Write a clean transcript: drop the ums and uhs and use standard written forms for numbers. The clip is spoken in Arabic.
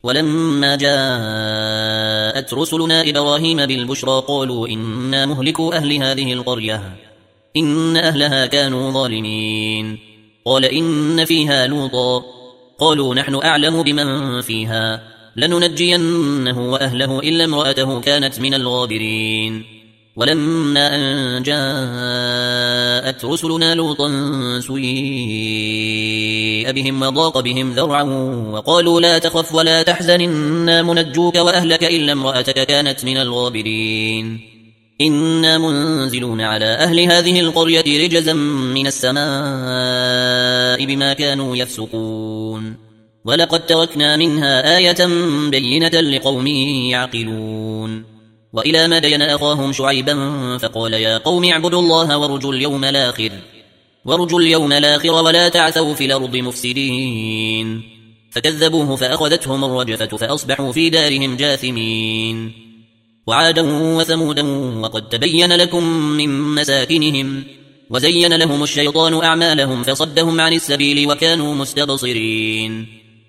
ولما جاءت رسلنا إبراهيم بالبشرى قالوا إنا مهلكوا أهل هذه القرية إن أهلها كانوا ظالمين. قال إن فيها لوطا قالوا نحن أعلم بمن فيها لننجينه وأهله إلا امرأته كانت من الغابرين. ولما أن جاءت رسلنا لوطا سيء بهم وضاق بهم ذرعا وقالوا لا تخف ولا تحزن إنا منجوك وأهلك إلا امرأتك كانت من الغابرين. إنا منزلون على أهل هذه القرية رجزا من السماء بما كانوا يفسقون ولقد تركنا منها آية بينة لقوم يعقلون. وإلى مدين أخاهم شعيبا فقال يا قوم اعبدوا الله وارجوا اليوم الآخر ولا تعثوا في الأرض مفسدين. فكذبوه فأخذتهم الرجفة فأصبحوا في دارهم جاثمين. وعادا وثمودا وقد تبين لكم من مساكنهم وزين لهم الشيطان أعمالهم فصدهم عن السبيل وكانوا مستبصرين.